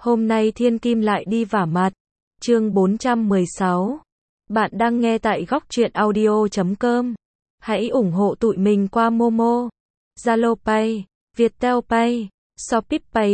Hôm nay Thiên Kim lại đi vả mặt. Chương 416. Bạn đang nghe tại góc truyện audio.com. Hãy ủng hộ tụi mình qua Momo, Zalo Pay, Viettel Pay, Shopee Pay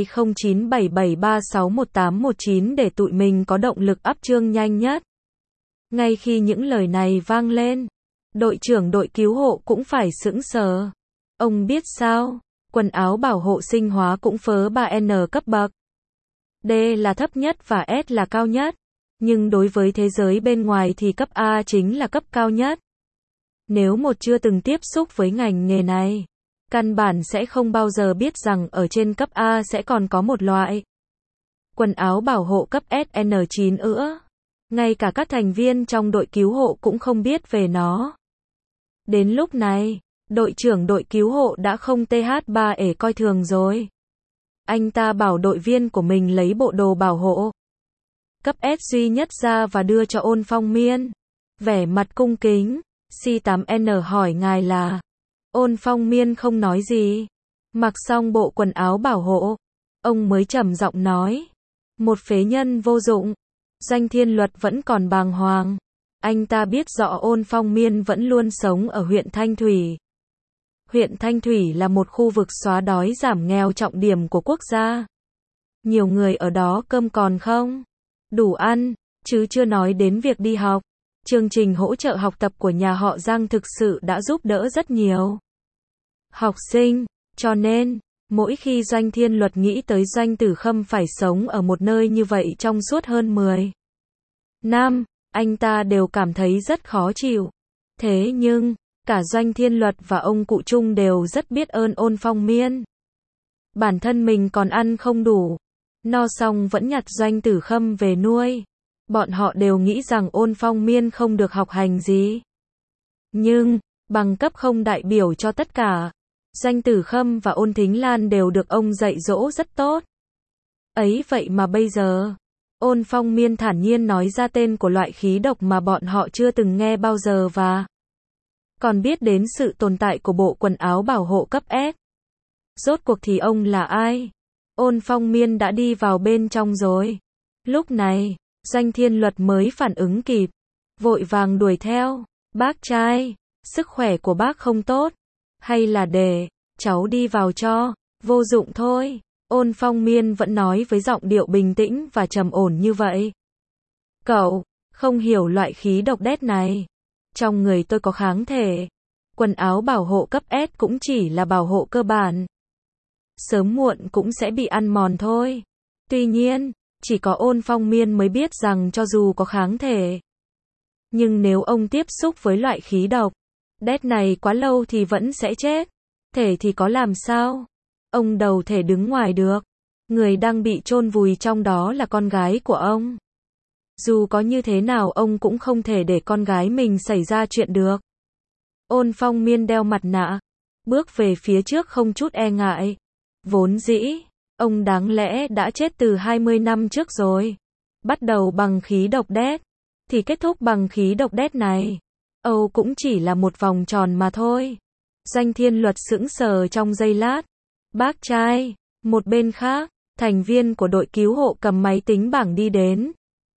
0977361819 để tụi mình có động lực up chương nhanh nhất. Ngay khi những lời này vang lên, đội trưởng đội cứu hộ cũng phải sững sờ. Ông biết sao? Quần áo bảo hộ sinh hóa cũng phớ 3N cấp bậc. D là thấp nhất và S là cao nhất. Nhưng đối với thế giới bên ngoài thì cấp A chính là cấp cao nhất. Nếu một chưa từng tiếp xúc với ngành nghề này, căn bản sẽ không bao giờ biết rằng ở trên cấp A sẽ còn có một loại quần áo bảo hộ cấp SN9 nữa. Ngay cả các thành viên trong đội cứu hộ cũng không biết về nó. Đến lúc này, đội trưởng đội cứu hộ đã không TH3 ể coi thường rồi. Anh ta bảo đội viên của mình lấy bộ đồ bảo hộ cấp S duy nhất ra và đưa cho Ôn Phong Miên. Vẻ mặt cung kính, C8N hỏi ngài là. Ôn Phong Miên không nói gì. Mặc xong bộ quần áo bảo hộ, ông mới trầm giọng nói. Một phế nhân vô dụng. Doanh Thiên Luật vẫn còn bàng hoàng. Anh ta biết rõ Ôn Phong Miên vẫn luôn sống ở huyện Thanh Thủy. Huyện Thanh Thủy là một khu vực xóa đói giảm nghèo trọng điểm của quốc gia. Nhiều người ở đó cơm còn không đủ ăn, chứ chưa nói đến việc đi học. Chương trình hỗ trợ học tập của nhà họ Giang thực sự đã giúp đỡ rất nhiều học sinh, cho nên, mỗi khi Doanh Thiên Luật nghĩ tới Doanh Tử Khâm phải sống ở một nơi như vậy trong suốt hơn 10 năm, anh ta đều cảm thấy rất khó chịu. Thế nhưng, cả Doanh Thiên Luật và ông cụ Trung đều rất biết ơn Ôn Phong Miên. Bản thân mình còn ăn không đủ, no xong vẫn nhặt Doanh Tử Khâm về nuôi. Bọn họ đều nghĩ rằng Ôn Phong Miên không được học hành gì. Nhưng, bằng cấp không đại biểu cho tất cả. Doanh Tử Khâm và Ôn Thính Lan đều được ông dạy dỗ rất tốt. Ấy vậy mà bây giờ, Ôn Phong Miên thản nhiên nói ra tên của loại khí độc mà bọn họ chưa từng nghe bao giờ và còn biết đến sự tồn tại của bộ quần áo bảo hộ cấp S. Rốt cuộc thì ông là ai? Ôn Phong Miên đã đi vào bên trong rồi. Lúc này, Doanh Thiên Luật mới phản ứng kịp. Vội vàng đuổi theo. Bác trai, sức khỏe của bác không tốt. Hay là để cháu đi vào cho? Vô dụng thôi. Ôn Phong Miên vẫn nói với giọng điệu bình tĩnh và trầm ổn như vậy. Cậu, không hiểu loại khí độc đét này. Trong người tôi có kháng thể. Quần áo bảo hộ cấp S cũng chỉ là bảo hộ cơ bản. Sớm muộn cũng sẽ bị ăn mòn thôi. Tuy nhiên, chỉ có Ôn Phong Miên mới biết rằng cho dù có kháng thể, nhưng nếu ông tiếp xúc với loại khí độc đét này quá lâu thì vẫn sẽ chết. Thể thì có làm sao? Ông đầu thể đứng ngoài được. Người đang bị chôn vùi trong đó là con gái của ông. Dù có như thế nào ông cũng không thể để con gái mình xảy ra chuyện được. Ôn Phong Miên đeo mặt nạ, bước về phía trước không chút e ngại. Vốn dĩ, ông đáng lẽ đã chết từ 20 năm trước rồi. Bắt đầu bằng khí độc đét, thì kết thúc bằng khí độc đét này. Âu cũng chỉ là một vòng tròn mà thôi. Doanh Thiên Luật sững sờ trong giây lát. Bác trai, một bên khác, thành viên của đội cứu hộ cầm máy tính bảng đi đến.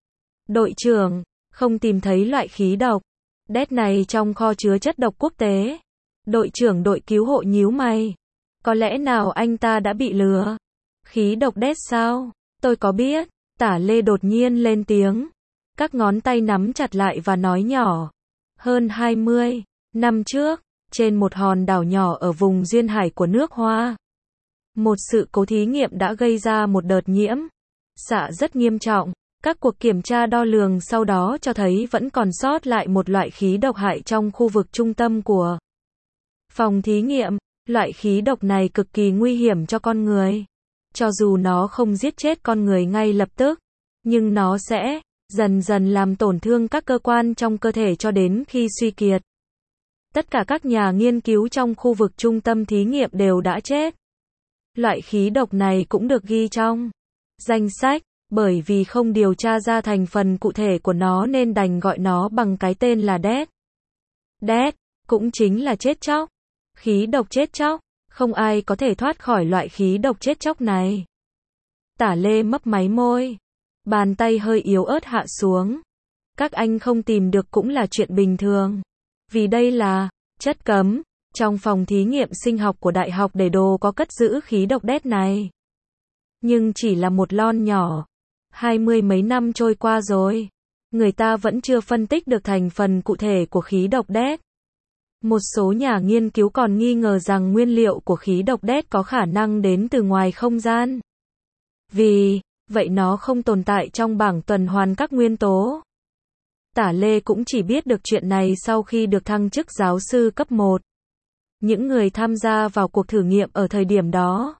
Đội trưởng, không tìm thấy loại khí độc đét này trong kho chứa chất độc quốc tế. Đội trưởng đội cứu hộ nhíu mày. Có lẽ nào anh ta đã bị lừa? Khí độc đét sao? Tôi có biết. Tả Lê đột nhiên lên tiếng. Các ngón tay nắm chặt lại và nói nhỏ. Hơn 20 năm trước, trên một hòn đảo nhỏ ở vùng duyên hải của nước Hoa, một sự cố thí nghiệm đã gây ra một đợt nhiễm xạ rất nghiêm trọng. Các cuộc kiểm tra đo lường sau đó cho thấy vẫn còn sót lại một loại khí độc hại trong khu vực trung tâm của phòng thí nghiệm. Loại khí độc này cực kỳ nguy hiểm cho con người. Cho dù nó không giết chết con người ngay lập tức, nhưng nó sẽ dần dần làm tổn thương các cơ quan trong cơ thể cho đến khi suy kiệt. Tất cả các nhà nghiên cứu trong khu vực trung tâm thí nghiệm đều đã chết. Loại khí độc này cũng được ghi trong danh sách, bởi vì không điều tra ra thành phần cụ thể của nó nên đành gọi nó bằng cái tên là đét. Đét, cũng chính là chết chóc. Khí độc chết chóc, không ai có thể thoát khỏi loại khí độc chết chóc này. Tả Lê mấp máy môi. Bàn tay hơi yếu ớt hạ xuống. Các anh không tìm được cũng là chuyện bình thường. Vì đây là chất cấm. Trong phòng thí nghiệm sinh học của đại học để đồ có cất giữ khí độc đét này. Nhưng chỉ là một lon nhỏ. 20 mấy năm trôi qua rồi. Người ta vẫn chưa phân tích được thành phần cụ thể của khí độc đét. Một số nhà nghiên cứu còn nghi ngờ rằng nguyên liệu của khí độc đét có khả năng đến từ ngoài không gian. Vì vậy nó không tồn tại trong bảng tuần hoàn các nguyên tố. Tả Lê cũng chỉ biết được chuyện này sau khi được thăng chức giáo sư cấp 1. Những người tham gia vào cuộc thử nghiệm ở thời điểm đó,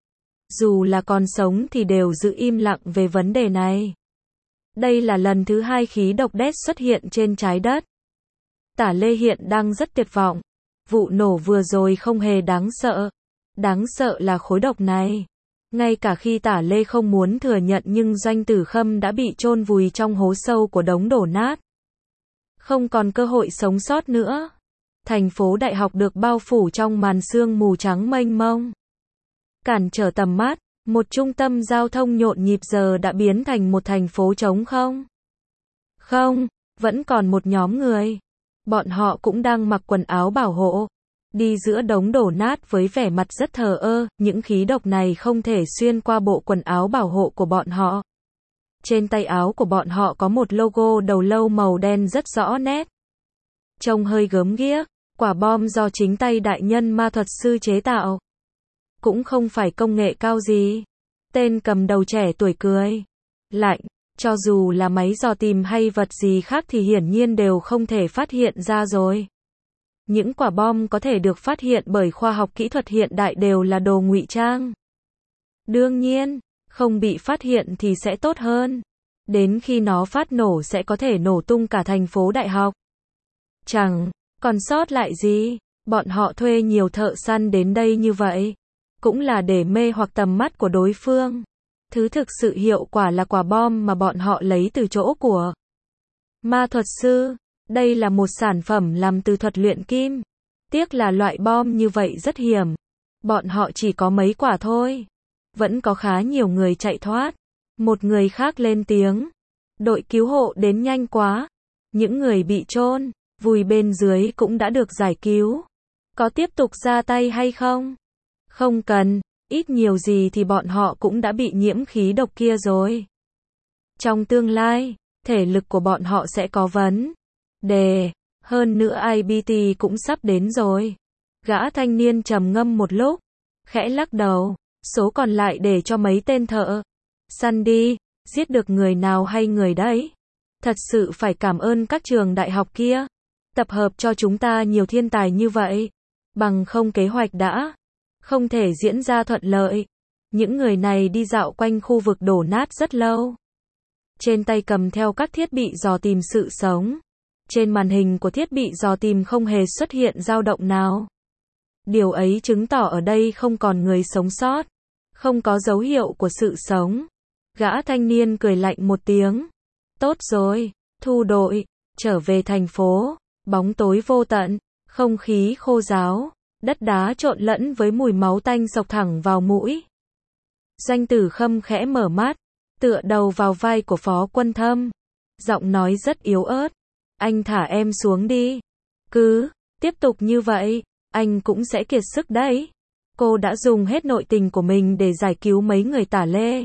dù là còn sống thì đều giữ im lặng về vấn đề này. Đây là lần thứ 2 khí độc đét xuất hiện trên trái đất. Tả Lê hiện đang rất tuyệt vọng. Vụ nổ vừa rồi không hề đáng sợ. Đáng sợ là khối độc này. Ngay cả khi Tả Lê không muốn thừa nhận nhưng Doanh Tử Khâm đã bị chôn vùi trong hố sâu của đống đổ nát. Không còn cơ hội sống sót nữa. Thành phố đại học được bao phủ trong màn sương mù trắng mênh mông. Cản trở tầm mắt, một trung tâm giao thông nhộn nhịp giờ đã biến thành một thành phố trống không. Không, vẫn còn một nhóm người. Bọn họ cũng đang mặc quần áo bảo hộ. Đi giữa đống đổ nát với vẻ mặt rất thờ ơ, những khí độc này không thể xuyên qua bộ quần áo bảo hộ của bọn họ. Trên tay áo của bọn họ có một logo đầu lâu màu đen rất rõ nét. Trông hơi gớm ghiếc, quả bom do chính tay đại nhân ma thuật sư chế tạo. Cũng không phải công nghệ cao gì. Tên cầm đầu trẻ tuổi cười lạnh, cho dù là máy dò tìm hay vật gì khác thì hiển nhiên đều không thể phát hiện ra rồi. Những quả bom có thể được phát hiện bởi khoa học kỹ thuật hiện đại đều là đồ ngụy trang. Đương nhiên, không bị phát hiện thì sẽ tốt hơn. Đến khi nó phát nổ sẽ có thể nổ tung cả thành phố đại học. Chẳng còn sót lại gì. Bọn họ thuê nhiều thợ săn đến đây như vậy. Cũng là để mê hoặc tầm mắt của đối phương. Thứ thực sự hiệu quả là quả bom mà bọn họ lấy từ chỗ của ma thuật sư. Đây là một sản phẩm làm từ thuật luyện kim. Tiếc là loại bom như vậy rất hiểm. Bọn họ chỉ có mấy quả thôi. Vẫn có khá nhiều người chạy thoát. Một người khác lên tiếng. Đội cứu hộ đến nhanh quá. Những người bị chôn vùi bên dưới cũng đã được giải cứu. Có tiếp tục ra tay hay không? Không cần, ít nhiều gì thì bọn họ cũng đã bị nhiễm khí độc kia rồi. Trong tương lai, thể lực của bọn họ sẽ có vấn đề. Hơn nữa IBT cũng sắp đến rồi. Gã thanh niên trầm ngâm một lúc, khẽ lắc đầu. Số còn lại để cho mấy tên thợ săn đi, giết được người nào hay người đấy. Thật sự phải cảm ơn các trường đại học kia. Tập hợp cho chúng ta nhiều thiên tài như vậy. Bằng không kế hoạch đã không thể diễn ra thuận lợi. Những người này đi dạo quanh khu vực đổ nát rất lâu. Trên tay cầm theo các thiết bị dò tìm sự sống. Trên màn hình của thiết bị dò tìm không hề xuất hiện dao động nào. Điều ấy chứng tỏ ở đây không còn người sống sót. Không có dấu hiệu của sự sống. Gã thanh niên cười lạnh một tiếng. Tốt rồi, thu đội, trở về thành phố. Bóng tối vô tận, không khí khô ráo, đất đá trộn lẫn với mùi máu tanh xộc thẳng vào mũi. Doanh Tử Khâm khẽ mở mắt, tựa đầu vào vai của Phó Quân Thâm. Giọng nói rất yếu ớt. Anh thả em xuống đi. Cứ tiếp tục như vậy, anh cũng sẽ kiệt sức đấy. Cô đã dùng hết nội tình của mình để giải cứu mấy người Tả Lê.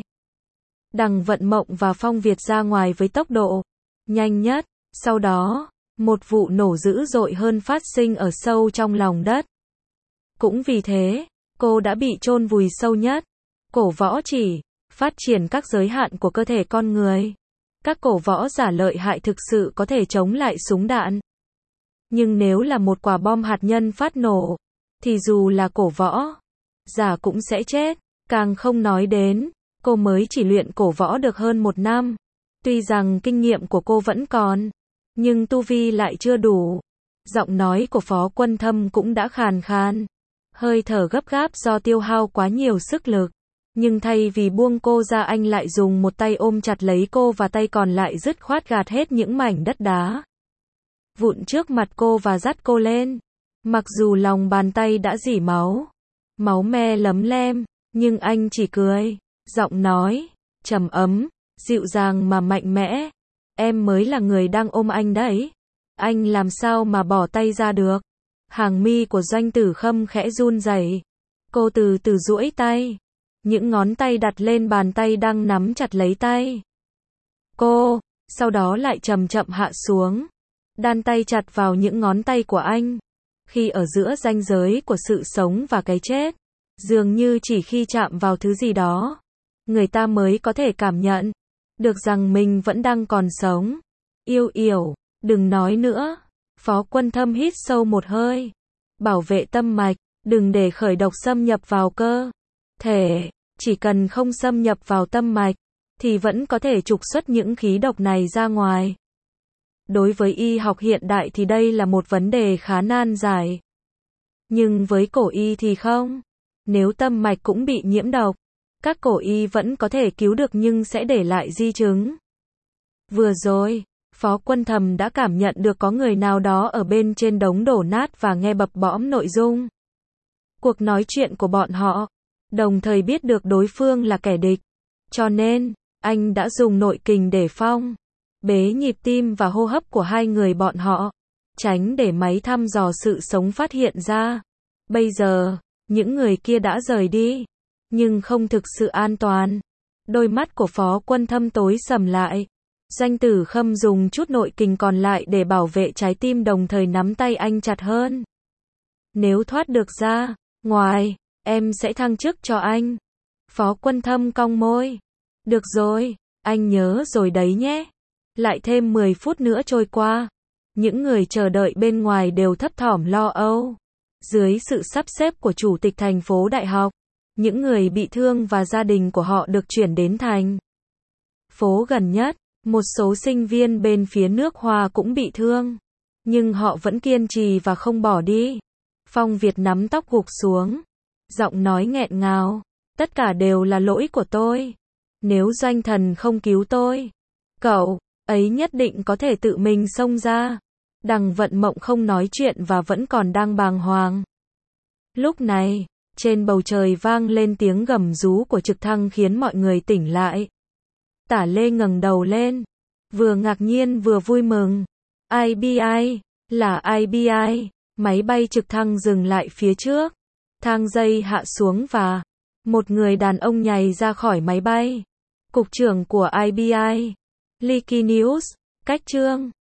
Đằng Vận Mộng và Phong Việt ra ngoài với tốc độ nhanh nhất. Sau đó, một vụ nổ dữ dội hơn phát sinh ở sâu trong lòng đất. Cũng vì thế, cô đã bị chôn vùi sâu nhất. Cổ võ chỉ phát triển các giới hạn của cơ thể con người. Các cổ võ giả lợi hại thực sự có thể chống lại súng đạn. Nhưng nếu là một quả bom hạt nhân phát nổ, thì dù là cổ võ giả cũng sẽ chết. Càng không nói đến, cô mới chỉ luyện cổ võ được hơn 1 năm. Tuy rằng kinh nghiệm của cô vẫn còn, nhưng tu vi lại chưa đủ. Giọng nói của Phó Quân Thâm cũng đã khàn khan. Hơi thở gấp gáp do tiêu hao quá nhiều sức lực. Nhưng thay vì buông cô ra anh lại dùng một tay ôm chặt lấy cô và tay còn lại dứt khoát gạt hết những mảnh đất đá vụn trước mặt cô và dắt cô lên. Mặc dù lòng bàn tay đã rỉ máu, máu me lấm lem, nhưng anh chỉ cười. Giọng nói trầm ấm, dịu dàng mà mạnh mẽ. Em mới là người đang ôm anh đấy. Anh làm sao mà bỏ tay ra được? Hàng mi của Doanh Tử Khâm khẽ run rẩy. Cô từ từ duỗi tay. Những ngón tay đặt lên bàn tay đang nắm chặt lấy tay cô, sau đó lại chậm chậm hạ xuống. Đan tay chặt vào những ngón tay của anh. Khi ở giữa ranh giới của sự sống và cái chết, dường như chỉ khi chạm vào thứ gì đó, người ta mới có thể cảm nhận được rằng mình vẫn đang còn sống. Yêu Yểu, đừng nói nữa. Phó Quân Thâm hít sâu một hơi. Bảo vệ tâm mạch, đừng để khởi độc xâm nhập vào cơ thể. Chỉ cần không xâm nhập vào tâm mạch, thì vẫn có thể trục xuất những khí độc này ra ngoài. Đối với y học hiện đại thì đây là một vấn đề khá nan giải. Nhưng với cổ y thì không. Nếu tâm mạch cũng bị nhiễm độc, các cổ y vẫn có thể cứu được nhưng sẽ để lại di chứng. Vừa rồi, Phó Quân Thâm đã cảm nhận được có người nào đó ở bên trên đống đổ nát và nghe bập bõm nội dung cuộc nói chuyện của bọn họ, đồng thời biết được đối phương là kẻ địch. Cho nên, anh đã dùng nội kình để phong bế nhịp tim và hô hấp của hai người bọn họ, tránh để máy thăm dò sự sống phát hiện ra. Bây giờ, những người kia đã rời đi, nhưng không thực sự an toàn. Đôi mắt của Phó Quân Thâm tối sầm lại. Doanh Tử Khâm dùng chút nội kình còn lại để bảo vệ trái tim, đồng thời nắm tay anh chặt hơn. Nếu thoát được ra ngoài, em sẽ thăng chức cho anh. Phó Quân Thâm cong môi. Được rồi, anh nhớ rồi đấy nhé. Lại thêm 10 phút nữa trôi qua. Những người chờ đợi bên ngoài đều thấp thỏm lo âu. Dưới sự sắp xếp của chủ tịch thành phố đại học, những người bị thương và gia đình của họ được chuyển đến thành phố gần nhất. Một số sinh viên bên phía nước Hoa cũng bị thương, nhưng họ vẫn kiên trì và không bỏ đi. Phong Việt nắm tóc gục xuống, giọng nói nghẹn ngào. Tất cả đều là lỗi của tôi. Nếu Doanh Thần không cứu tôi, cậu ấy nhất định có thể tự mình xông ra. Đằng Vận Mộng không nói chuyện và vẫn còn đang bàng hoàng. Lúc này, trên bầu trời vang lên tiếng gầm rú của trực thăng khiến mọi người tỉnh lại. Tả Lê ngẩng đầu lên, vừa ngạc nhiên vừa vui mừng. IBI, là IBI. Máy bay trực thăng dừng lại phía trước. Thang dây hạ xuống và một người đàn ông nhảy ra khỏi máy bay. Cục trưởng của IBI. Leaky News, cách chương.